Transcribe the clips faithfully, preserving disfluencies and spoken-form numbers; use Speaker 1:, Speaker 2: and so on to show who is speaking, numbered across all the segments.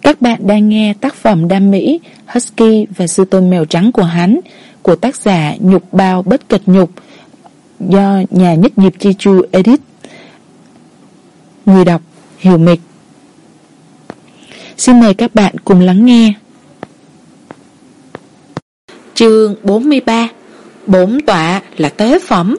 Speaker 1: Các bạn đang nghe tác phẩm đam mỹ Husky và sư tôn mèo trắng của hắn của tác giả Nhục Bao Bất Kịch Nhục, do nhà nhất Diệp Chi Chu edit. Người đọc Hiểu Mịch. Xin mời các bạn cùng lắng nghe. Chương bốn mươi ba. Bổn tọa là tế phẩm.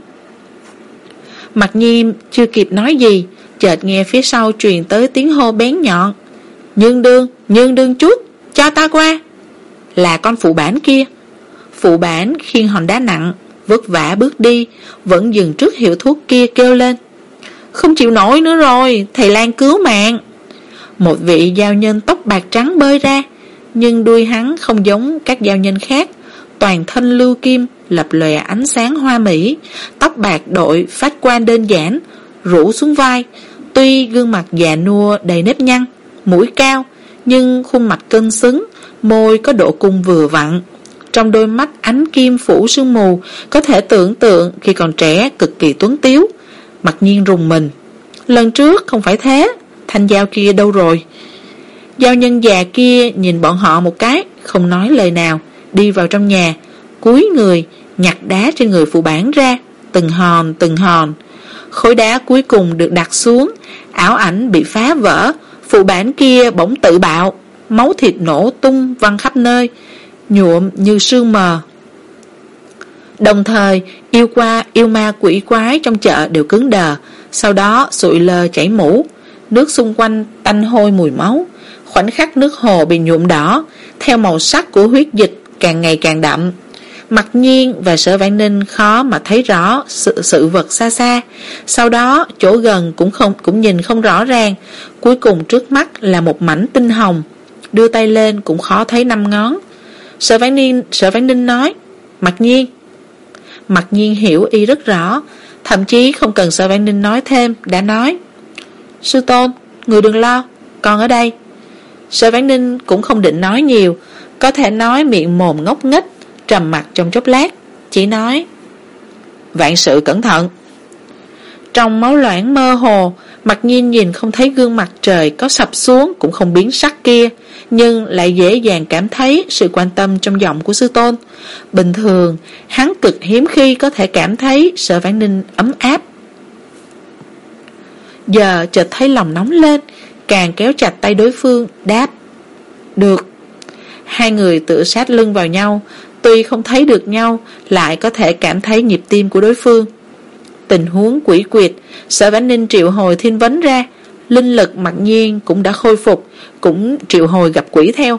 Speaker 1: Mặc Nhiên chưa kịp nói gì, chợt nghe phía sau truyền tới tiếng hô bén nhọn: "Nhường đường, nhường đường chút, cho ta qua." Là con phụ bản kia. Phụ bản khiêng hòn đá nặng, vất vả bước đi, vẫn dừng trước hiệu thuốc kia kêu lên: "Không chịu nổi nữa rồi, thầy Lang cứu mạng." Một vị giao nhân tóc bạc trắng bơi ra, nhưng đuôi hắn không giống các giao nhân khác, toàn thân lưu kim, lập lòe ánh sáng hoa mỹ, tóc bạc đội phát quan đơn giản, rủ xuống vai. Tuy gương mặt già nua đầy nếp nhăn, mũi cao, nhưng khuôn mặt cân xứng, môi có độ cung vừa vặn. Trong đôi mắt ánh kim phủ sương mù, có thể tưởng tượng khi còn trẻ cực kỳ tuấn tiếu. Mặc Nhiên rùng mình. Lần trước không phải thế, thanh giao kia đâu rồi? Giao nhân già kia nhìn bọn họ một cái, không nói lời nào, đi vào trong nhà, cúi người nhặt đá trên người phụ bản ra, từng hòn từng hòn. Khối đá cuối cùng được đặt xuống, ảo ảnh bị phá vỡ, phụ bản kia bỗng tự bạo, máu thịt nổ tung văng khắp nơi, nhuộm như sương mờ. Đồng thời, yêu qua yêu ma quỷ quái trong chợ đều cứng đờ, sau đó sụi lơ chảy mũ, nước xung quanh tanh hôi mùi máu. Khoảnh khắc nước hồ bị nhuộm đỏ, theo màu sắc của huyết dịch càng ngày càng đậm. Mặc Nhiên và Sở Vãn Ninh khó mà thấy rõ sự, sự vật xa xa, sau đó chỗ gần cũng không cũng nhìn không rõ ràng. Cuối cùng trước mắt là một mảnh tinh hồng, đưa tay lên cũng khó thấy năm ngón. Sở Vãn Ninh Sở Vãn Ninh nói: "Mặc Nhiên." Mặc Nhiên hiểu ý rất rõ, thậm chí không cần Sở Vãn Ninh nói thêm đã nói: "Sư tôn, người đừng lo, con ở đây." Sở Vãn Ninh cũng không định nói nhiều, có thể nói miệng mồm ngốc nghếch, trầm mặc trong chốc lát, chỉ nói: "Vạn sự cẩn thận." Trong máu loãng mơ hồ, Mặc Nhiên nhìn không thấy gương mặt trời có sập xuống cũng không biến sắc kia, nhưng lại dễ dàng cảm thấy sự quan tâm trong giọng của sư tôn. Bình thường, hắn cực hiếm khi có thể cảm thấy Sở Vãn Ninh ấm áp. Giờ chợt thấy lòng nóng lên, càng kéo chặt tay đối phương, đáp: "Được." Hai người tựa sát lưng vào nhau, tuy không thấy được nhau, lại có thể cảm thấy nhịp tim của đối phương. Tình huống quỷ quyệt, Sở Vãn Ninh triệu hồi thiên vấn ra, linh lực Mặc Nhiên cũng đã khôi phục, cũng triệu hồi gặp quỷ theo.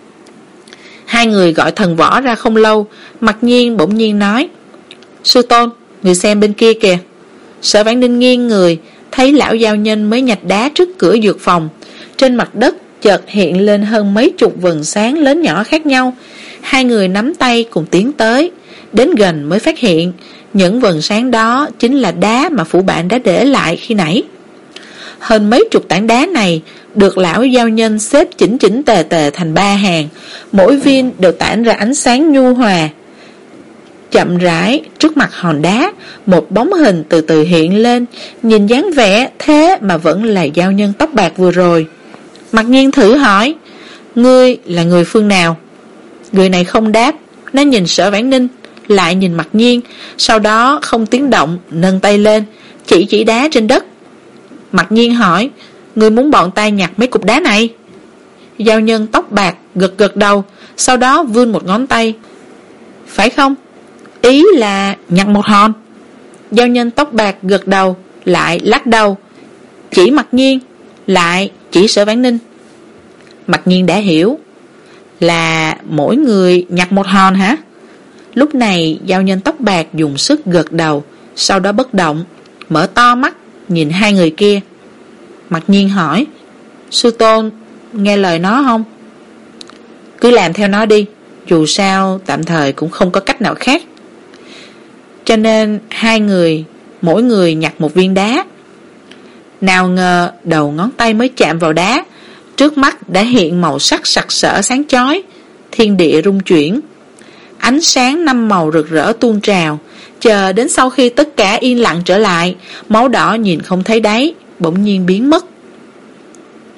Speaker 1: Hai người gọi thần võ ra không lâu, Mặc Nhiên bỗng nhiên nói: "Sư tôn, người xem bên kia kìa." Sở Vãn Ninh nghiêng người, thấy lão giao nhân mới nhặt đá trước cửa dược phòng. Trên mặt đất chợt hiện lên hơn mấy chục vầng sáng lớn nhỏ khác nhau. Hai người nắm tay cùng tiến tới, đến gần mới phát hiện những vầng sáng đó chính là đá mà phủ bạn đã để lại khi nãy. Hơn mấy chục tảng đá này được lão giao nhân xếp chỉnh chỉnh tề tề thành ba hàng, mỗi viên đều tản ra ánh sáng nhu hòa. Chậm rãi trước mặt hòn đá, một bóng hình từ từ hiện lên, nhìn dáng vẻ thế mà vẫn là giao nhân tóc bạc vừa rồi. Mặc Nhiên thử hỏi: "Ngươi là người phương nào?" Người này không đáp, nó nhìn Sở Vãn Ninh, lại nhìn Mặc Nhiên, sau đó không tiếng động nâng tay lên, chỉ chỉ đá trên đất. Mặc Nhiên hỏi: "Ngươi muốn bọn ta nhặt mấy cục đá này?" Giao nhân tóc bạc gật gật đầu, sau đó vươn một ngón tay: "Phải không? Ý là nhặt một hòn." Giao nhân tóc bạc gật đầu, lại lắc đầu, chỉ Mặc Nhiên, lại chỉ Sở Vãn Ninh. Mặc Nhiên đã hiểu, là mỗi người nhặt một hòn hả? Lúc này giao nhân tóc bạc dùng sức gật đầu, sau đó bất động, mở to mắt nhìn hai người kia. Mặc Nhiên hỏi: "Sư tôn nghe lời nó không?" "Cứ làm theo nó đi, dù sao tạm thời cũng không có cách nào khác." Cho nên hai người mỗi người nhặt một viên đá. Nào ngờ đầu ngón tay mới chạm vào đá, trước mắt đã hiện màu sắc sặc sỡ sáng chói, thiên địa rung chuyển, ánh sáng năm màu rực rỡ tuôn trào. Chờ đến sau khi tất cả yên lặng trở lại, máu đỏ nhìn không thấy đáy bỗng nhiên biến mất.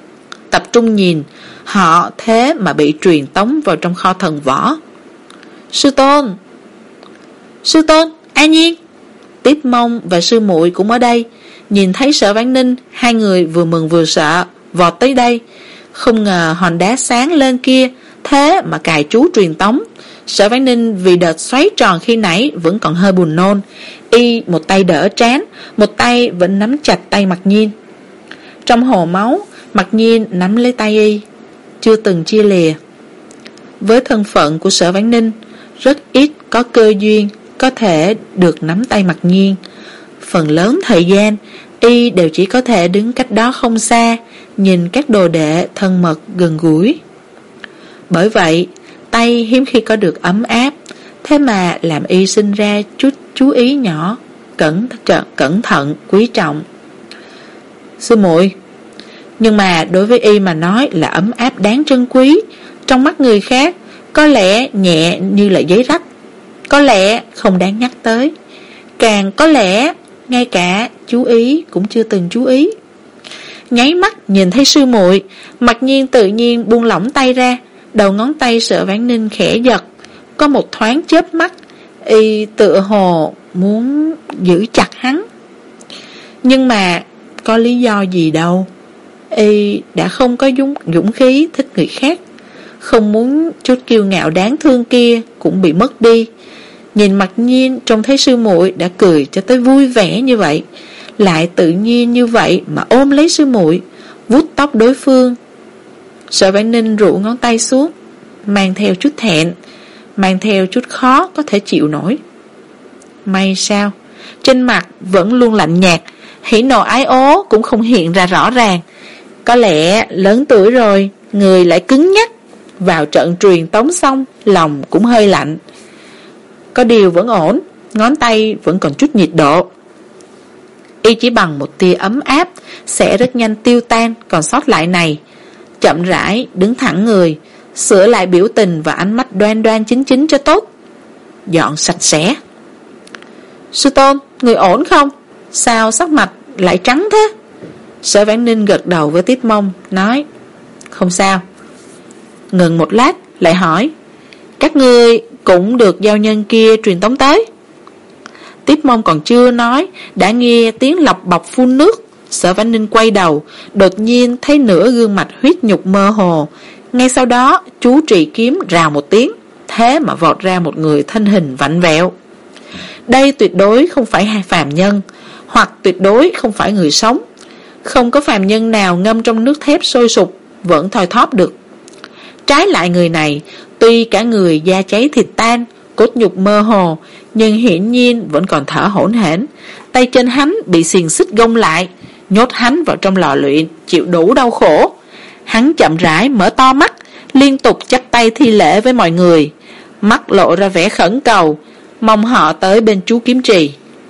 Speaker 1: tập trung nhìn, họ thế mà bị truyền tống vào trong kho thần võ. Sư tôn! Sư tôn! A Nhiên! Tiếp Mông và sư muội cũng ở đây. Nhìn thấy Sở Vãn Ninh, hai người vừa mừng vừa sợ, vọt tới đây. Không ngờ hòn đá sáng lên kia thế mà cài chú truyền tống. Sở Vãn Ninh vì đợt xoáy tròn khi nãy vẫn còn hơi buồn nôn. Y một tay đỡ trán, một tay vẫn nắm chặt tay Mặc Nhiên. Trong hồ máu, Mặc Nhiên nắm lấy tay Y, chưa từng chia lìa. Với thân phận của Sở Vãn Ninh, rất ít có cơ duyên có thể được nắm tay Mặc Nhiên. Phần lớn thời gian, Y đều chỉ có thể đứng cách đó không xa, nhìn các đồ đệ thân mật gần gũi. Bởi vậy, tay hiếm khi có được ấm áp, thế mà làm Y sinh ra chút chú ý nhỏ, cẩn thận, cẩn thận, quý trọng. Sư muội. Nhưng mà đối với Y mà nói là ấm áp đáng trân quý. Trong mắt người khác, có lẽ nhẹ như là giấy rách, có lẽ không đáng nhắc tới, càng có lẽ ngay cả chú ý cũng chưa từng chú ý. Nháy mắt nhìn thấy sư muội, Mặc Nhiên tự nhiên buông lỏng tay ra. Đầu ngón tay Sở Vãn Ninh khẽ giật, có một thoáng chớp mắt, Y tựa hồ muốn giữ chặt hắn. Nhưng mà có lý do gì đâu. Y đã không có dũng, dũng khí thích người khác, không muốn chút kiêu ngạo đáng thương kia cũng bị mất đi. Nhìn Mặc Nhiên trông thấy sư muội đã cười cho tới vui vẻ như vậy, lại tự nhiên như vậy mà ôm lấy sư muội, vuốt tóc đối phương. Sở Vãn Ninh rụ ngón tay xuống, mang theo chút thẹn, mang theo chút khó có thể chịu nổi. May sao trên mặt vẫn luôn lạnh nhạt, hỉ nộ ái ố cũng không hiện ra rõ ràng. Có lẽ lớn tuổi rồi, người lại cứng nhắc, vào trận truyền tống xong lòng cũng hơi lạnh. Có điều vẫn ổn, ngón tay vẫn còn chút nhiệt độ. Y chỉ bằng một tia ấm áp sẽ rất nhanh tiêu tan còn sót lại này. Chậm rãi đứng thẳng người, sửa lại biểu tình và ánh mắt đoan đoan chính chính cho tốt, dọn sạch sẽ. Sư tôn, người ổn không? Sao sắc mặt lại trắng thế? Sở Vãn Ninh gật đầu với Tiếp Mông, nói không sao. Ngừng một lát lại hỏi, các ngươi cũng được giao nhân kia truyền tống tới? Tiếp Mông còn chưa nói đã nghe tiếng lọc bọc phun nước. Sở Vãn Ninh quay đầu, đột nhiên thấy nửa gương mặt huyết nhục mơ hồ. Ngay sau đó chú trì kiếm rào một tiếng, thế mà vọt ra một người thân hình vặn vẹo. Đây tuyệt đối không phải hai phàm nhân, hoặc tuyệt đối không phải người sống. Không có phàm nhân nào ngâm trong nước thép sôi sục vẫn thoi thóp được. Trái lại người này, tuy cả người da cháy thịt tan, cốt nhục mơ hồ, nhưng hiển nhiên vẫn còn thở hổn hển. Tay chân hắn bị xiềng xích gông lại, nhốt hắn vào trong lò luyện, chịu đủ đau khổ. Hắn chậm rãi mở to mắt, liên tục chắp tay thi lễ với mọi người, mắt lộ ra vẻ khẩn cầu, mong họ tới bên chú kiếm trì.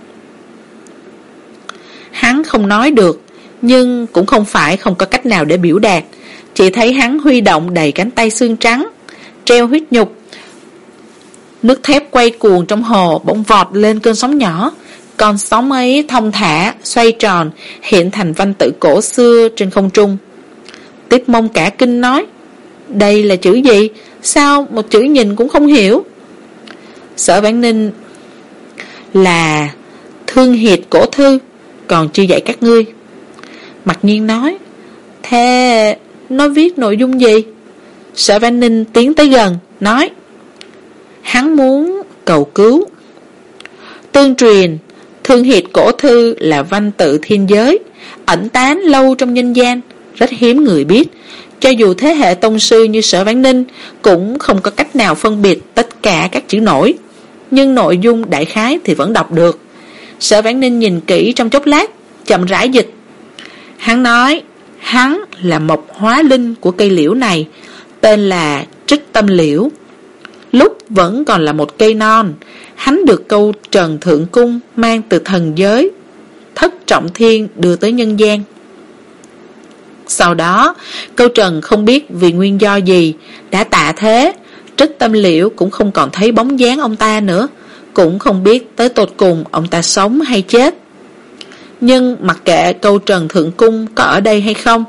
Speaker 1: Hắn không nói được, nhưng cũng không phải không có cách nào để biểu đạt. Chỉ thấy hắn huy động đầy cánh tay xương trắng, treo huyết nhục. Nước thép quay cuồng trong hồ bỗng vọt lên cơn sóng nhỏ. Con sóng ấy thông thả xoay tròn, hiện thành văn tự cổ xưa trên không trung. Tiếp Mông cả kinh nói, đây là chữ gì? Sao một chữ nhìn cũng không hiểu? Sở Vãn Ninh, là Thương Hiệt cổ thư, còn chưa dạy các ngươi. Mặc Nhiên nói, thế nó viết nội dung gì? Sở Vãn Ninh tiến tới gần, nói, hắn muốn cầu cứu. Tương truyền, Thương Hiệt cổ thư là văn tự thiên giới, ẩn tán lâu trong nhân gian, rất hiếm người biết. Cho dù thế hệ tông sư như Sở Vãn Ninh cũng không có cách nào phân biệt tất cả các chữ nổi, nhưng nội dung đại khái thì vẫn đọc được. Sở Vãn Ninh nhìn kỹ trong chốc lát, chậm rãi dịch. Hắn nói, hắn là mộc hóa linh của cây liễu này, tên là Trích Tâm Liễu. Lúc vẫn còn là một cây non, hắn được câu Trần Thượng Cung mang từ thần giới Thất Trọng Thiên đưa tới nhân gian. Sau đó, câu Trần không biết vì nguyên do gì đã tạ thế. Trích Tâm Liễu cũng không còn thấy bóng dáng ông ta nữa, cũng không biết tới tột cùng ông ta sống hay chết. Nhưng mặc kệ câu Trần Thượng Cung có ở đây hay không,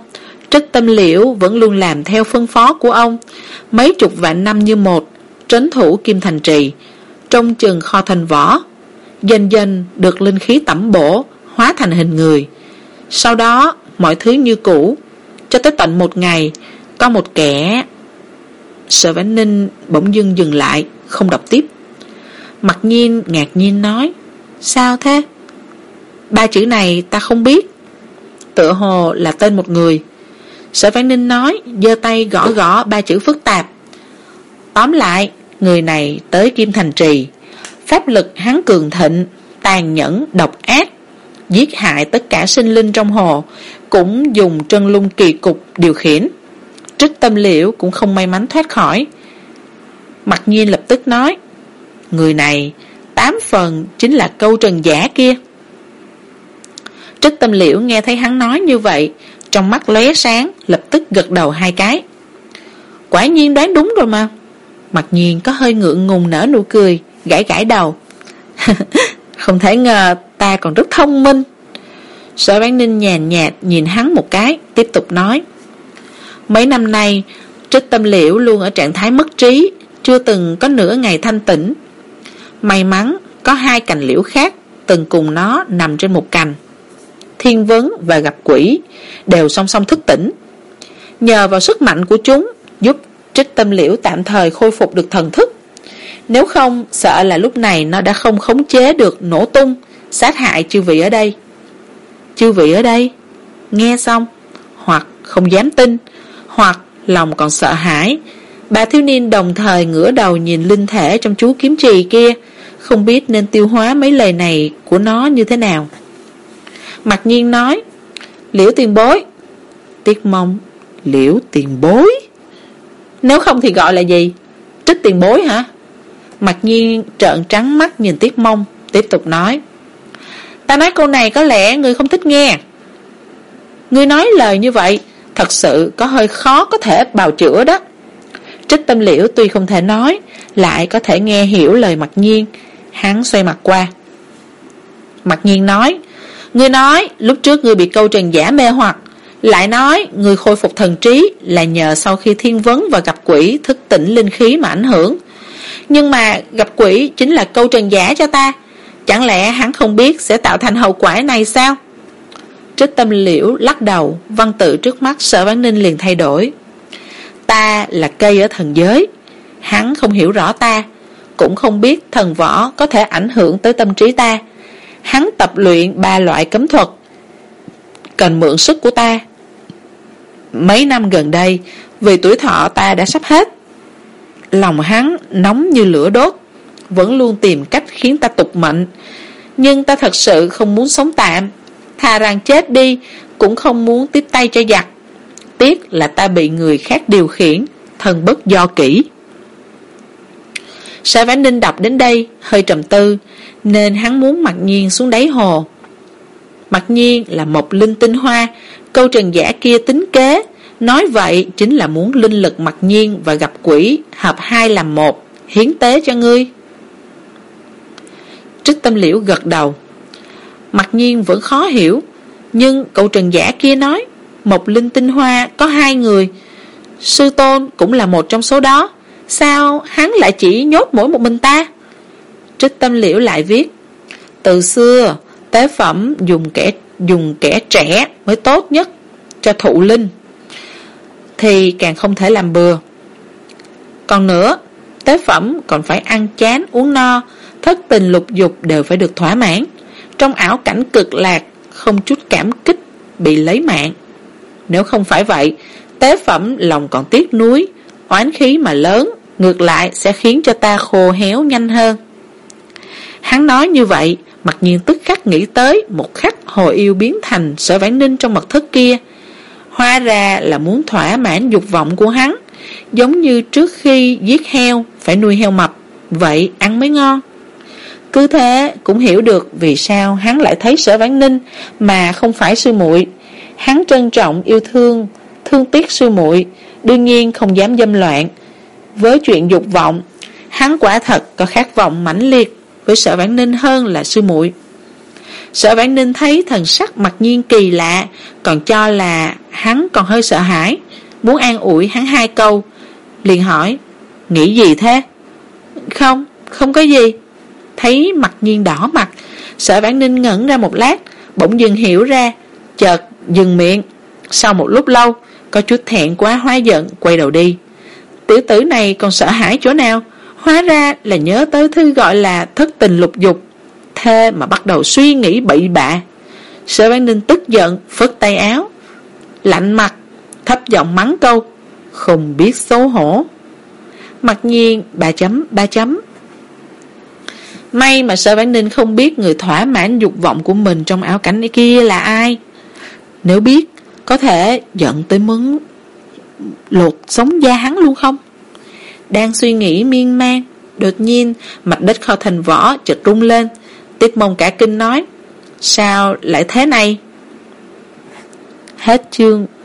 Speaker 1: Trích Tâm Liễu vẫn luôn làm theo phân phó của ông, mấy chục vạn năm như một, trấn thủ Kim Thành Trì, trông chừng kho thành võ, dần dần được linh khí tẩm bổ, hóa thành hình người. Sau đó mọi thứ như cũ, cho tới tận một ngày có một kẻ. Sở Vãn Ninh bỗng dưng dừng lại, không đọc tiếp. Mặc Nhiên ngạc nhiên nói: sao thế? Ba chữ này ta không biết. Tựa hồ là tên một người. Sở Vãn Ninh nói, giơ tay gõ gõ ba chữ phức tạp. Tóm lại, người này tới Kim Thành Trì, pháp lực hắn cường thịnh, tàn nhẫn, độc ác, giết hại tất cả sinh linh trong hồ, cũng dùng trân lung kỳ cục điều khiển. Trích Tâm Liễu cũng không may mắn thoát khỏi. Mặc Nhiên lập tức nói: người này tám phần chính là Câu Trần Giả kia. Trích Tâm Liễu nghe thấy hắn nói như vậy, trong mắt lóe sáng, lập tức gật đầu hai cái. Quả nhiên đoán đúng rồi mà. Mặc Nhiên có hơi ngượng ngùng nở nụ cười, gãi gãi đầu. Không thể ngờ ta còn rất thông minh. Sở Vãn Ninh nhàn nhạt nhìn hắn một cái, tiếp tục nói: mấy năm nay Trích Tâm Liễu luôn ở trạng thái mất trí, chưa từng có nửa ngày thanh tĩnh. May mắn có hai cành liễu khác từng cùng nó nằm trên một cành. Thiên Vấn và Gặp Quỷ đều song song thức tỉnh. Nhờ vào sức mạnh của chúng, giúp Trích Tâm Liễu tạm thời khôi phục được thần thức. Nếu không, sợ là lúc này nó đã không khống chế được, nổ tung, sát hại chư vị ở đây. Chư vị ở đây? Nghe xong, hoặc không dám tin, hoặc lòng còn sợ hãi. Ba thiếu niên đồng thời ngửa đầu nhìn linh thể trong chú kiếm trì kia, không biết nên tiêu hóa mấy lời này của nó như thế nào. Mặc Nhiên nói: Liễu tiền bối. Tiết Mông: Liễu tiền bối? Nếu không thì gọi là gì? Trích tiền bối hả? Mặc Nhiên trợn trắng mắt nhìn Tiết Mông, tiếp tục nói: ta nói câu này có lẽ ngươi không thích nghe. Ngươi nói lời như vậy thật sự có hơi khó có thể bào chữa đó. Trích Tâm Liễu tuy không thể nói, lại có thể nghe hiểu lời Mặc Nhiên. Hắn xoay mặt qua. Mặc Nhiên nói: ngươi nói lúc trước ngươi bị Câu Trần Giả mê hoặc, lại nói ngươi khôi phục thần trí là nhờ sau khi Thiên Vấn và Gặp Quỷ thức tỉnh linh khí mà ảnh hưởng. Nhưng mà Gặp Quỷ chính là Câu Trần Giả cho ta, chẳng lẽ hắn không biết sẽ tạo thành hậu quả này sao? Trích Tâm Liễu lắc đầu, văn tự trước mắt Sở Vãn Ninh liền thay đổi. Ta là cây ở thần giới, hắn không hiểu rõ ta, cũng không biết thần võ có thể ảnh hưởng tới tâm trí ta. Hắn tập luyện ba loại cấm thuật, cần mượn sức của ta. Mấy năm gần đây, vì tuổi thọ ta đã sắp hết, lòng hắn nóng như lửa đốt, vẫn luôn tìm cách khiến ta tục mệnh. Nhưng ta thật sự không muốn sống tạm, thà rằng chết đi cũng không muốn tiếp tay cho giặc. Tiếc là ta bị người khác điều khiển, thần bất do kỷ. Sở Vãn Ninh đọc đến đây hơi trầm tư, nên hắn muốn Mặc Nhiên xuống đáy hồ. Mặc Nhiên là một linh tinh hoa, Câu Trần Giả kia tính kế, nói vậy chính là muốn linh lực Mặc Nhiên và Gặp Quỷ hợp hai làm một, hiến tế cho ngươi. Trích Tâm Liễu gật đầu. Mặc Nhiên vẫn khó hiểu, nhưng Câu Trần Giả kia nói một linh tinh hoa có hai người, sư tôn cũng là một trong số đó, sao hắn lại chỉ nhốt mỗi một mình ta? Trích Tâm Liễu lại viết: từ xưa tế phẩm dùng kẻ dùng kẻ trẻ mới tốt nhất cho thụ linh, thì càng không thể làm bừa. Còn nữa, tế phẩm còn phải ăn chán uống no, thất tình lục dục đều phải được thỏa mãn. Trong ảo cảnh cực lạc, không chút cảm kích bị lấy mạng. Nếu không phải vậy, tế phẩm lòng còn tiếc nuối, oán khí mà lớn, ngược lại sẽ khiến cho ta khô héo nhanh hơn. Hắn nói như vậy, Mặc Nhiên tức khắc nghĩ tới một khắc hồi yêu biến thành Sở Vãn Ninh trong mật thất kia. Hóa ra là muốn thỏa mãn dục vọng của hắn, giống như trước khi giết heo phải nuôi heo mập, vậy ăn mới ngon. Cứ thế cũng hiểu được vì sao hắn lại thấy Sở Vãn Ninh mà không phải sư muội. Hắn trân trọng yêu thương, thương tiếc sư muội, đương nhiên không dám dâm loạn. Với chuyện dục vọng, hắn quả thật có khát vọng mãnh liệt với Sở Vãn Ninh hơn là sư muội. Sở Vãn Ninh thấy thần sắc Mặc Nhiên kỳ lạ, còn cho là hắn còn hơi sợ hãi, muốn an ủi hắn hai câu, liền hỏi: nghĩ gì thế? Không, không có gì. Thấy Mặc Nhiên đỏ mặt, Sở Vãn Ninh ngẩn ra một lát, bỗng dưng hiểu ra, chợt dừng miệng. Sau một lúc lâu, có chút thẹn quá hóa giận, quay đầu đi. Tiểu tử này còn sợ hãi chỗ nào? Hóa ra là nhớ tới thứ gọi là thất tình lục dục, thế mà bắt đầu suy nghĩ bậy bạ. Sở Vãn Ninh tức giận, phất tay áo, lạnh mặt, thấp giọng mắng câu: không biết xấu hổ. Mặc nhiên ba chấm ba chấm. May mà Sở Vãn Ninh không biết người thỏa mãn dục vọng của mình trong áo cảnh kia là ai. Nếu biết, có thể giận tới muốn lột sống da hắn luôn không? Đang suy nghĩ miên man, đột nhiên mặt đất kho thành vỏ chợt rung lên. Tiết Mông cả kinh nói: sao lại thế này? Hết chương